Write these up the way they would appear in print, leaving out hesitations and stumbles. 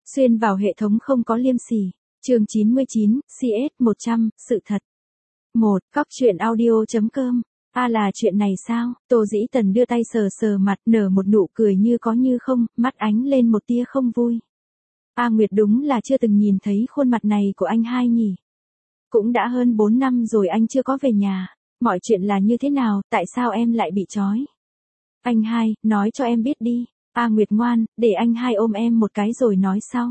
Xuyên vào hệ thống không có liêm sỉ. Chương 99, CS 100, sự thật. 1. Cóc truyện audio.com. Là chuyện này sao? Tô Dĩ Tần đưa tay sờ sờ mặt, nở một nụ cười như có như không, mắt ánh lên một tia không vui. Nguyệt đúng là chưa từng nhìn thấy khuôn mặt này của anh hai nhỉ. Cũng đã hơn 4 năm rồi anh chưa có về nhà. Mọi chuyện là như thế nào, tại sao em lại bị trói? Anh hai, nói cho em biết đi. Nguyệt ngoan, để anh hai ôm em một cái rồi nói sau.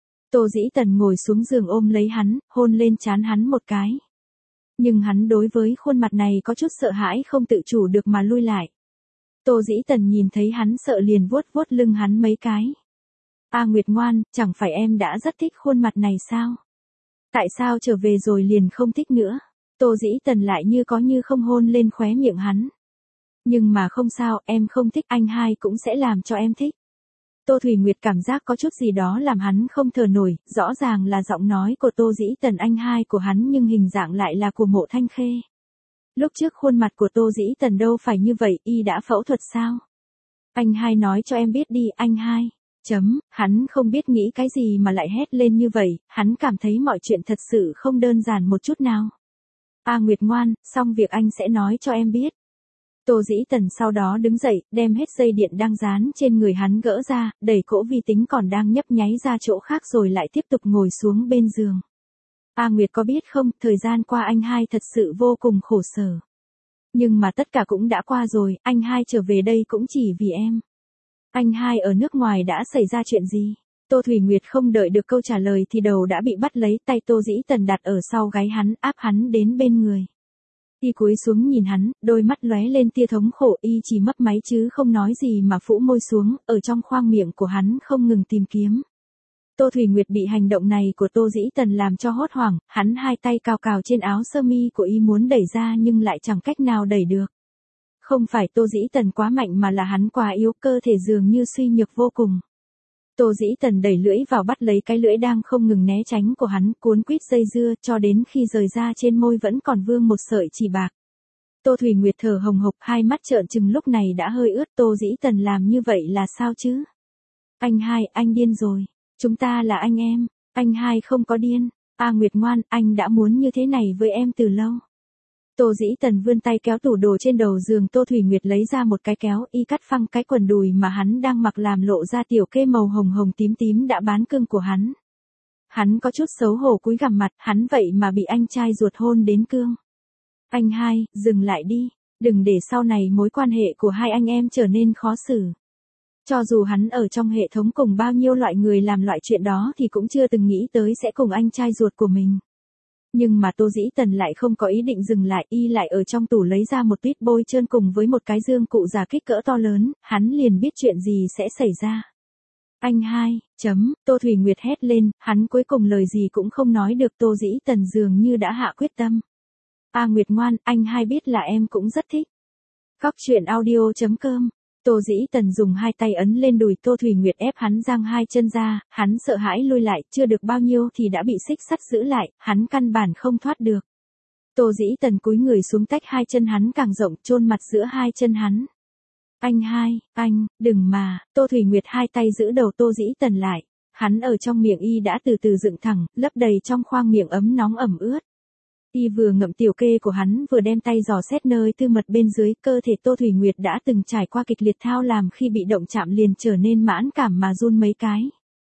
Tô Dĩ Tần ngồi xuống giường ôm lấy hắn, hôn lên trán hắn một cái. Nhưng hắn đối với khuôn mặt này có chút sợ hãi không tự chủ được mà lui lại. Tô Dĩ Tần nhìn thấy hắn sợ liền vuốt vuốt lưng hắn mấy cái. Nguyệt ngoan, chẳng phải em đã rất thích khuôn mặt này sao? Tại sao trở về rồi liền không thích nữa? Tô Dĩ Tần lại như có như không hôn lên khóe miệng hắn. Nhưng mà không sao, em không thích anh hai cũng sẽ làm cho em thích. Tô Thủy Nguyệt cảm giác có chút gì đó làm hắn không thở nổi, rõ ràng là giọng nói của Tô Dĩ Tần anh hai của hắn nhưng hình dạng lại là của Mộ Thanh Khê. Lúc trước khuôn mặt của Tô Dĩ Tần đâu phải như vậy, y đã phẫu thuật sao? Anh hai nói cho em biết đi, anh hai. Hắn không biết nghĩ cái gì mà lại hét lên như vậy, hắn cảm thấy mọi chuyện thật sự không đơn giản một chút nào. Nguyệt ngoan, xong việc anh sẽ nói cho em biết. Tô Dĩ Tần sau đó đứng dậy, đem hết dây điện đang dán trên người hắn gỡ ra, đẩy cỗ vi tính còn đang nhấp nháy ra chỗ khác rồi lại tiếp tục ngồi xuống bên giường. Nguyệt có biết không, thời gian qua anh hai thật sự vô cùng khổ sở. Nhưng mà tất cả cũng đã qua rồi, anh hai trở về đây cũng chỉ vì em. Anh hai ở nước ngoài đã xảy ra chuyện gì? Tô Thủy Nguyệt không đợi được câu trả lời thì đầu đã bị bắt lấy, tay Tô Dĩ Tần đặt ở sau gáy hắn, áp hắn đến bên người. Y cúi xuống nhìn hắn, đôi mắt lóe lên tia thống khổ, y chỉ mấp máy chứ không nói gì mà phũ môi xuống, ở trong khoang miệng của hắn không ngừng tìm kiếm. Tô Thủy Nguyệt bị hành động này của Tô Dĩ Tần làm cho hốt hoảng, hắn hai tay cào cào trên áo sơ mi của y muốn đẩy ra nhưng lại chẳng cách nào đẩy được. Không phải Tô Dĩ Tần quá mạnh mà là hắn quá yếu, cơ thể dường như suy nhược vô cùng. Tô Dĩ Tần đẩy lưỡi vào bắt lấy cái lưỡi đang không ngừng né tránh của hắn, cuốn quýt dây dưa, cho đến khi rời ra trên môi vẫn còn vương một sợi chỉ bạc. Tô Thủy Nguyệt thở hồng hộc, hai mắt trợn trừng lúc này đã hơi ướt. Tô Dĩ Tần làm như vậy là sao chứ? Anh hai, anh điên rồi. Chúng ta là anh em. Anh hai không có điên. Nguyệt ngoan, anh đã muốn như thế này với em từ lâu. Tô Dĩ Tần vươn tay kéo tủ đồ trên đầu giường, Tô Thủy Nguyệt lấy ra một cái kéo, y cắt phăng cái quần đùi mà hắn đang mặc làm lộ ra tiểu kê màu hồng hồng tím tím đã bán cưng của hắn. Hắn có chút xấu hổ cúi gằm mặt, hắn vậy mà bị anh trai ruột hôn đến cương. Anh hai, dừng lại đi, đừng để sau này mối quan hệ của hai anh em trở nên khó xử. Cho dù hắn ở trong hệ thống cùng bao nhiêu loại người làm loại chuyện đó thì cũng chưa từng nghĩ tới sẽ cùng anh trai ruột của mình. Nhưng mà Tô Dĩ Tần lại không có ý định dừng lại, y lại ở trong tủ lấy ra một tuyết bôi trơn cùng với một cái dương cụ giả kích cỡ to lớn, hắn liền biết chuyện gì sẽ xảy ra. Anh hai, Tô Thủy Nguyệt hét lên, hắn cuối cùng lời gì cũng không nói được. Tô Dĩ Tần dường như đã hạ quyết tâm. Nguyệt ngoan, anh hai biết là em cũng rất thích. Cóc truyện audio.com. Tô Dĩ Tần dùng hai tay ấn lên đùi Tô Thủy Nguyệt ép hắn giang hai chân ra, hắn sợ hãi lui lại, chưa được bao nhiêu thì đã bị xích sắt giữ lại, hắn căn bản không thoát được. Tô Dĩ Tần cúi người xuống tách hai chân hắn càng rộng, chôn mặt giữa hai chân hắn. Anh hai, anh, đừng mà. Tô Thủy Nguyệt hai tay giữ đầu Tô Dĩ Tần lại, hắn ở trong miệng y đã từ từ dựng thẳng, lấp đầy trong khoang miệng ấm nóng ẩm ướt. Y vừa ngậm tiểu kê của hắn vừa đem tay dò xét nơi tư mật bên dưới, cơ thể Tô Thủy Nguyệt đã từng trải qua kịch liệt thao làm khi bị động chạm liền trở nên mãn cảm mà run mấy cái.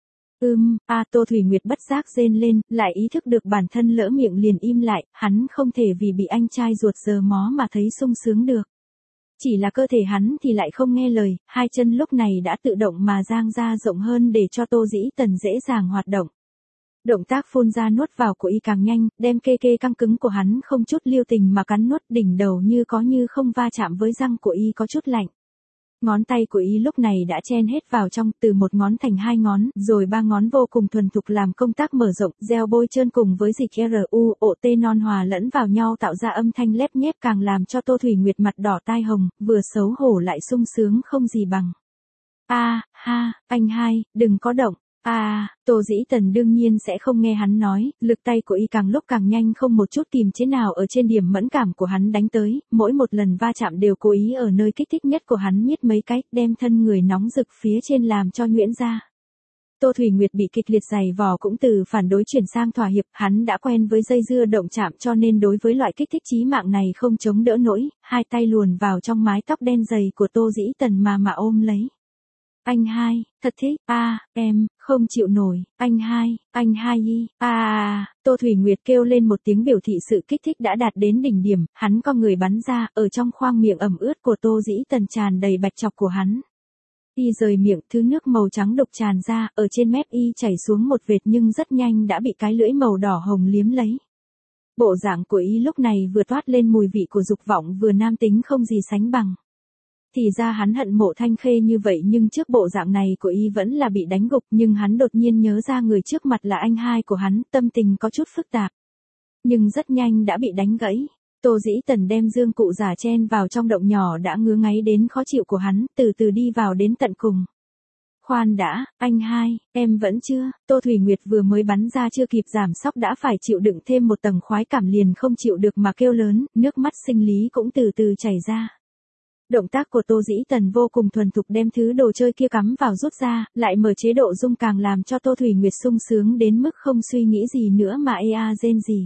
Tô Thủy Nguyệt bất giác rên lên, lại ý thức được bản thân lỡ miệng liền im lại, hắn không thể vì bị anh trai ruột giờ mó mà thấy sung sướng được. Chỉ là cơ thể hắn thì lại không nghe lời, hai chân lúc này đã tự động mà dang ra rộng hơn để cho Tô Dĩ Tần dễ dàng hoạt động. Động tác phun ra nuốt vào của y càng nhanh, đem kê căng cứng của hắn không chút lưu tình mà cắn nuốt, đỉnh đầu như có như không va chạm với răng của y có chút lạnh. Ngón tay của y lúc này đã chen hết vào trong, từ một ngón thành hai ngón, rồi ba ngón vô cùng thuần thục làm công tác mở rộng, gel bôi trơn cùng với dịch RUOT non hòa lẫn vào nhau tạo ra âm thanh lép nhép càng làm cho Tô Thủy Nguyệt mặt đỏ tai hồng, vừa xấu hổ lại sung sướng không gì bằng. Anh hai, đừng có động. Tô Dĩ Tần đương nhiên sẽ không nghe hắn nói, lực tay của y càng lúc càng nhanh, không một chút kiềm chế nào ở trên điểm mẫn cảm của hắn đánh tới, mỗi một lần va chạm đều cố ý ở nơi kích thích nhất của hắn miết mấy cái, đem thân người nóng rực phía trên làm cho nhuyễn ra. Tô Thủy Nguyệt bị kịch liệt giày vò cũng từ phản đối chuyển sang thỏa hiệp, hắn đã quen với dây dưa động chạm cho nên đối với loại kích thích chí mạng này không chống đỡ nổi, hai tay luồn vào trong mái tóc đen dày của Tô Dĩ Tần mà ôm lấy. Anh hai, thật thích, em, không chịu nổi, anh hai y, Tô Thủy Nguyệt kêu lên một tiếng biểu thị sự kích thích đã đạt đến đỉnh điểm, hắn co người bắn ra, ở trong khoang miệng ẩm ướt của Tô Dĩ Tần tràn đầy bạch chọc của hắn. Y rời miệng, thứ nước màu trắng đục tràn ra, ở trên mép y chảy xuống một vệt nhưng rất nhanh đã bị cái lưỡi màu đỏ hồng liếm lấy. Bộ dạng của y lúc này vừa toát lên mùi vị của dục vọng vừa nam tính không gì sánh bằng. Thì ra hắn hận Mộ Thanh Khê như vậy nhưng trước bộ dạng này của y vẫn là bị đánh gục, nhưng hắn đột nhiên nhớ ra người trước mặt là anh hai của hắn, tâm tình có chút phức tạp. Nhưng rất nhanh đã bị đánh gãy. Tô Dĩ Tần đem dương cụ giả chen vào trong động nhỏ đã ngứa ngáy đến khó chịu của hắn, từ từ đi vào đến tận cùng. Khoan đã, anh hai, em vẫn chưa, Tô Thủy Nguyệt vừa mới bắn ra chưa kịp giảm sóc đã phải chịu đựng thêm một tầng khoái cảm liền không chịu được mà kêu lớn, nước mắt sinh lý cũng từ từ chảy ra. Động tác của Tô Dĩ Tần vô cùng thuần thục đem thứ đồ chơi kia cắm vào rút ra, lại mở chế độ rung càng làm cho Tô Thủy Nguyệt sung sướng đến mức không suy nghĩ gì nữa mà rên gì.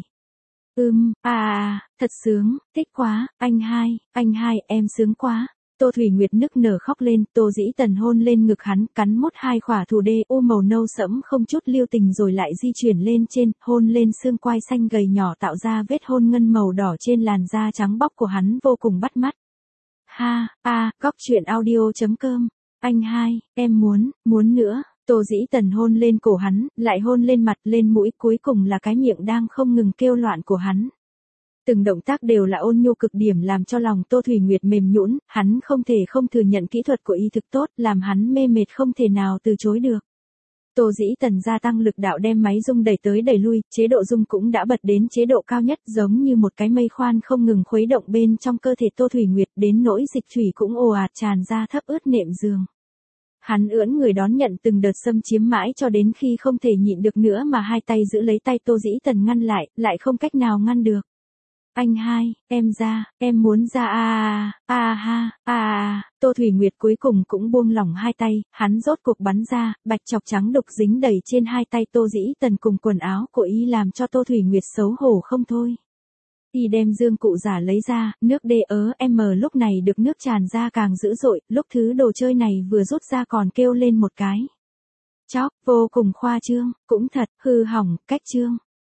Thật sướng, thích quá, anh hai, em sướng quá. Tô Thủy Nguyệt nức nở khóc lên, Tô Dĩ Tần hôn lên ngực hắn, cắn mốt hai khỏa thủ đê u màu nâu sẫm không chút lưu tình rồi lại di chuyển lên trên, hôn lên xương quai xanh gầy nhỏ tạo ra vết hôn ngân màu đỏ trên làn da trắng bóc của hắn vô cùng bắt mắt. Góc truyện audio.com, anh hai, em muốn nữa. Tô Dĩ Tần hôn lên cổ hắn, lại hôn lên mặt, lên mũi, cuối cùng là cái miệng đang không ngừng kêu loạn của hắn. Từng động tác đều là ôn nhu cực điểm làm cho lòng Tô Thủy Nguyệt mềm nhũn, hắn không thể không thừa nhận kỹ thuật của y thực tốt, làm hắn mê mệt không thể nào từ chối được. Tô Dĩ Tần gia tăng lực đạo đem máy rung đẩy tới đẩy lui, chế độ rung cũng đã bật đến chế độ cao nhất giống như một cái mây khoan không ngừng khuấy động bên trong cơ thể Tô Thủy Nguyệt đến nỗi dịch thủy cũng ồ ạt tràn ra thấp ướt nệm giường. Hắn ưỡn người đón nhận từng đợt xâm chiếm mãi cho đến khi không thể nhịn được nữa mà hai tay giữ lấy tay Tô Dĩ Tần ngăn lại không cách nào ngăn được. Anh hai, em muốn ra Tô Thủy Nguyệt cuối cùng cũng buông lỏng hai tay, hắn rốt cuộc bắn ra, bạch chọc trắng đục dính đầy trên hai tay Tô Dĩ Tần cùng quần áo của y làm cho Tô Thủy Nguyệt xấu hổ không thôi. Y đem dương cụ giả lấy ra, nước DEM lúc này được nước tràn ra càng dữ dội, lúc thứ đồ chơi này vừa rút ra còn kêu lên một cái. Chóc, vô cùng khoa trương, cũng thật, hư hỏng, cách trương.